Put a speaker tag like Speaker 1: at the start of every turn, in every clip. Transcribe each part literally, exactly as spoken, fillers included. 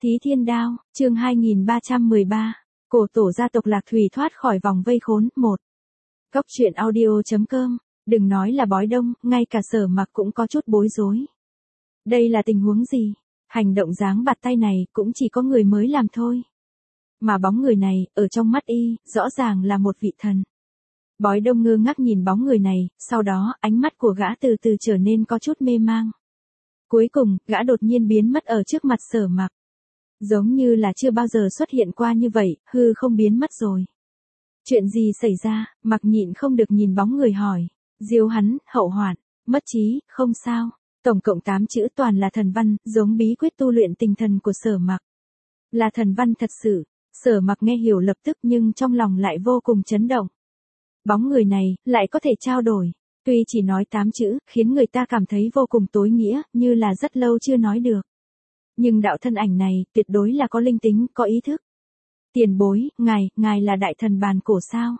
Speaker 1: Thí Thiên Đao, chương hai nghìn ba trăm mười ba, cổ tổ gia tộc Lạc Thủy thoát khỏi vòng vây khốn, một. Cốc truyện audio chấm com, đừng nói là Bói Đông, ngay cả Sở Mặc cũng có chút bối rối. Đây là tình huống gì? Hành động giáng bạt tay này cũng chỉ có người mới làm thôi. Mà bóng người này, ở trong mắt y, rõ ràng là một vị thần. Bói Đông ngơ ngác nhìn bóng người này, sau đó, ánh mắt của gã từ từ trở nên có chút mê mang. Cuối cùng, gã đột nhiên biến mất ở trước mặt Sở Mặc. Giống như là chưa bao giờ xuất hiện qua như vậy, hư không biến mất rồi. Chuyện gì xảy ra? Mặc nhịn không được nhìn bóng người hỏi. Diêu hắn, hậu hoạn, mất trí, không sao. Tổng cộng tám chữ toàn là thần văn, giống bí quyết tu luyện tinh thần của Sở Mặc. Là thần văn thật sự. Sở Mặc nghe hiểu lập tức nhưng trong lòng lại vô cùng chấn động. Bóng người này, lại có thể trao đổi. Tuy chỉ nói tám chữ, khiến người ta cảm thấy vô cùng tối nghĩa, như là rất lâu chưa nói được. Nhưng đạo thân ảnh này, tuyệt đối là có linh tính, có ý thức. Tiền bối, ngài, ngài là đại thần bàn cổ sao?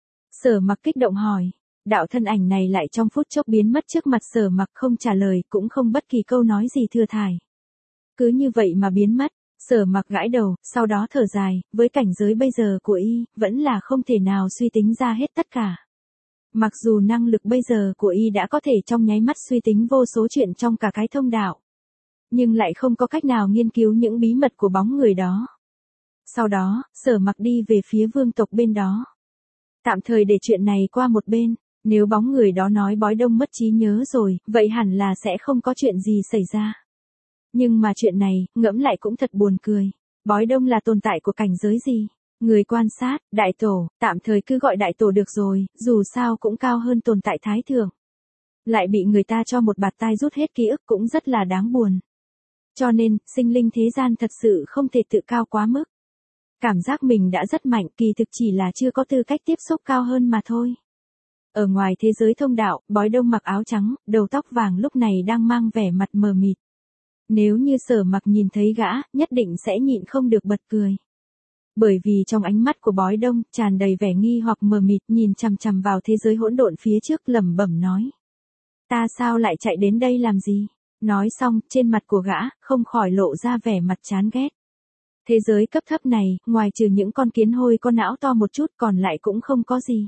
Speaker 1: Sở Mặc kích động hỏi. Đạo thân ảnh này lại trong phút chốc biến mất trước mặt Sở Mặc, không trả lời, cũng không bất kỳ câu nói gì thừa thải. Cứ như vậy mà biến mất. Sở Mặc gãi đầu, sau đó thở dài, với cảnh giới bây giờ của y, vẫn là không thể nào suy tính ra hết tất cả. Mặc dù năng lực bây giờ của y đã có thể trong nháy mắt suy tính vô số chuyện trong cả cái thông đạo, nhưng lại không có cách nào nghiên cứu những bí mật của bóng người đó. Sau đó, Sở Mặc đi về phía vương tộc bên đó. Tạm thời để chuyện này qua một bên, nếu bóng người đó nói Bói Đông mất trí nhớ rồi, vậy hẳn là sẽ không có chuyện gì xảy ra. Nhưng mà chuyện này, ngẫm lại cũng thật buồn cười. Bói Đông là tồn tại của cảnh giới gì? Người quan sát, đại tổ, tạm thời cứ gọi đại tổ được rồi, dù sao cũng cao hơn tồn tại thái thượng. Lại bị người ta cho một bạt tai rút hết ký ức cũng rất là đáng buồn. Cho nên, sinh linh thế gian thật sự không thể tự cao quá mức. Cảm giác mình đã rất mạnh, kỳ thực chỉ là chưa có tư cách tiếp xúc cao hơn mà thôi. Ở ngoài thế giới thông đạo, Bói Đông mặc áo trắng, đầu tóc vàng lúc này đang mang vẻ mặt mờ mịt. Nếu như Sở Mặc nhìn thấy gã, nhất định sẽ nhịn không được bật cười. Bởi vì trong ánh mắt của Bói Đông, tràn đầy vẻ nghi hoặc mờ mịt, nhìn chằm chằm vào thế giới hỗn độn phía trước, lẩm bẩm nói. Ta sao lại chạy đến đây làm gì? Nói xong, trên mặt của gã, không khỏi lộ ra vẻ mặt chán ghét. Thế giới cấp thấp này, ngoài trừ những con kiến hôi có não to một chút còn lại cũng không có gì.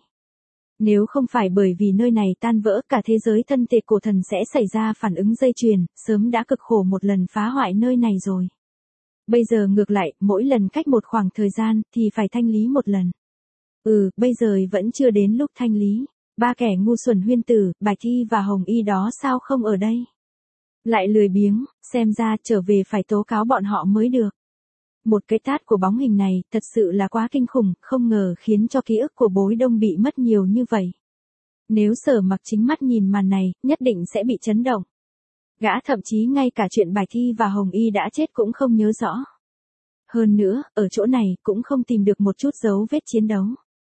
Speaker 1: Nếu không phải bởi vì nơi này tan vỡ, cả thế giới thân thể cổ thần sẽ xảy ra phản ứng dây chuyền, sớm đã cực khổ một lần phá hoại nơi này rồi. Bây giờ ngược lại, mỗi lần cách một khoảng thời gian, thì phải thanh lý một lần. Ừ, bây giờ vẫn chưa đến lúc thanh lý. Ba kẻ ngu xuẩn Huyên Tử, Bạch Thi và Hồng Y đó sao không ở đây? Lại lười biếng, xem ra trở về phải tố cáo bọn họ mới được. Một cái tát của bóng hình này, thật sự là quá kinh khủng, không ngờ khiến cho ký ức của Bói Đông bị mất nhiều như vậy. Nếu Sở Mặc chính mắt nhìn màn này, nhất định sẽ bị chấn động. Gã thậm chí ngay cả chuyện Bạch Thi và Hồng Y đã chết cũng không nhớ rõ. Hơn nữa, ở chỗ này, cũng không tìm được một chút dấu vết chiến đấu.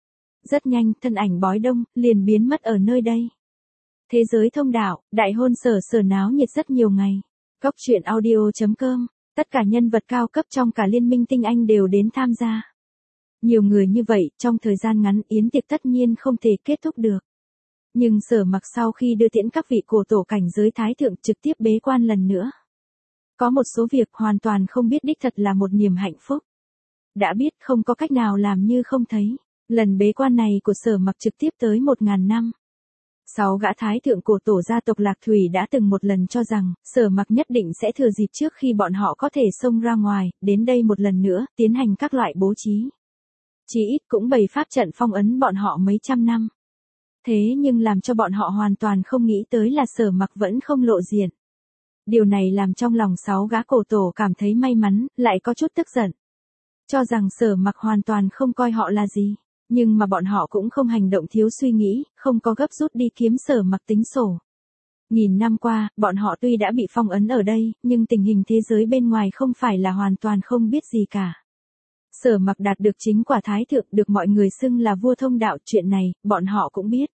Speaker 1: Rất nhanh, thân ảnh Bói Đông, liền biến mất ở nơi đây. Thế giới thông đạo, đại hôn sở sở náo nhiệt rất nhiều ngày. Cốc truyện audio chấm com, tất cả nhân vật cao cấp trong cả liên minh tinh anh đều đến tham gia. Nhiều người như vậy, trong thời gian ngắn yến tiệc tất nhiên không thể kết thúc được. Nhưng Sở Mặc sau khi đưa tiễn các vị cổ tổ cảnh giới thái thượng trực tiếp bế quan lần nữa. Có một số việc hoàn toàn không biết đích thật là một niềm hạnh phúc. Đã biết không có cách nào làm như không thấy. Lần bế quan này của Sở Mặc trực tiếp tới một ngàn năm. Sáu gã thái thượng cổ tổ gia tộc Lạc Thủy đã từng một lần cho rằng, Sở Mặc nhất định sẽ thừa dịp trước khi bọn họ có thể xông ra ngoài, đến đây một lần nữa, tiến hành các loại bố trí. Chỉ ít cũng bày pháp trận phong ấn bọn họ mấy trăm năm. Thế nhưng làm cho bọn họ hoàn toàn không nghĩ tới là Sở Mặc vẫn không lộ diện. Điều này làm trong lòng sáu gã cổ tổ cảm thấy may mắn, lại có chút tức giận. Cho rằng Sở Mặc hoàn toàn không coi họ là gì. Nhưng mà bọn họ cũng không hành động thiếu suy nghĩ, không có gấp rút đi kiếm Sở Mặc tính sổ. Nghìn năm qua, bọn họ tuy đã bị phong ấn ở đây, nhưng tình hình thế giới bên ngoài không phải là hoàn toàn không biết gì cả. Sở Mặc đạt được chính quả thái thượng, được mọi người xưng là vua thông đạo, chuyện này, bọn họ cũng biết.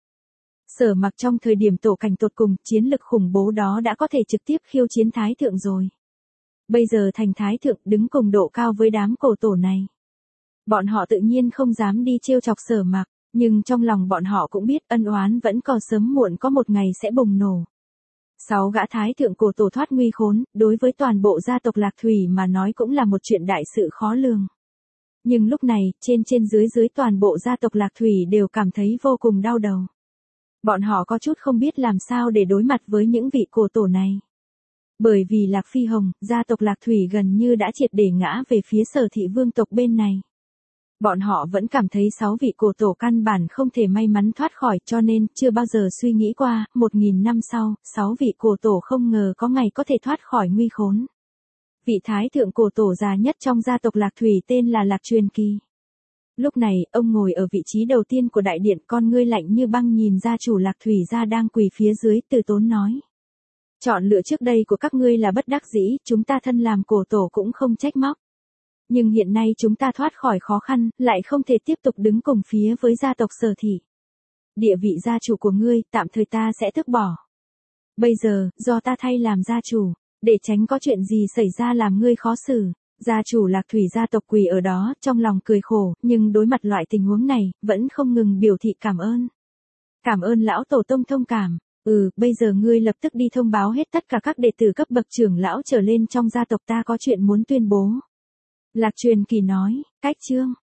Speaker 1: Sở Mặc trong thời điểm tổ cảnh tột cùng, chiến lực khủng bố đó đã có thể trực tiếp khiêu chiến thái thượng rồi. Bây giờ thành thái thượng, đứng cùng độ cao với đám cổ tổ này. Bọn họ tự nhiên không dám đi trêu chọc Sở Mặc, nhưng trong lòng bọn họ cũng biết ân oán vẫn còn sớm muộn có một ngày sẽ bùng nổ. Sáu gã thái thượng cổ tổ thoát nguy khốn, đối với toàn bộ gia tộc Lạc Thủy mà nói cũng là một chuyện đại sự khó lường. Nhưng lúc này, trên trên dưới dưới toàn bộ gia tộc Lạc Thủy đều cảm thấy vô cùng đau đầu. Bọn họ có chút không biết làm sao để đối mặt với những vị cổ tổ này. Bởi vì Lạc Phi Hồng, gia tộc Lạc Thủy gần như đã triệt để ngã về phía Sở Thị vương tộc bên này. Bọn họ vẫn cảm thấy sáu vị cổ tổ căn bản không thể may mắn thoát khỏi, cho nên chưa bao giờ suy nghĩ qua, một nghìn năm sau, sáu vị cổ tổ không ngờ có ngày có thể thoát khỏi nguy khốn. Vị thái thượng cổ tổ già nhất trong gia tộc Lạc Thủy tên là Lạc Truyền Kỳ. Lúc này, ông ngồi ở vị trí đầu tiên của đại điện, con ngươi lạnh như băng nhìn gia chủ Lạc Thủy gia đang quỳ phía dưới, từ tốn nói. Chọn lựa trước đây của các ngươi là bất đắc dĩ, chúng ta thân làm cổ tổ cũng không trách móc. Nhưng hiện nay chúng ta thoát khỏi khó khăn, lại không thể tiếp tục đứng cùng phía với gia tộc Sở Thị. Địa vị gia chủ của ngươi, tạm thời ta sẽ tước bỏ. Bây giờ, do ta thay làm gia chủ, để tránh có chuyện gì xảy ra làm ngươi khó xử. Gia chủ Lạc Thủy gia tộc quỳ ở đó, trong lòng cười khổ, nhưng đối mặt loại tình huống này, vẫn không ngừng biểu thị cảm ơn. Cảm ơn lão tổ tông thông cảm. Ừ, bây giờ ngươi lập tức đi thông báo hết tất cả các đệ tử cấp bậc trưởng lão trở lên trong gia tộc ta có chuyện muốn tuyên bố. Lạc Truyền Kỳ nói, cách chương.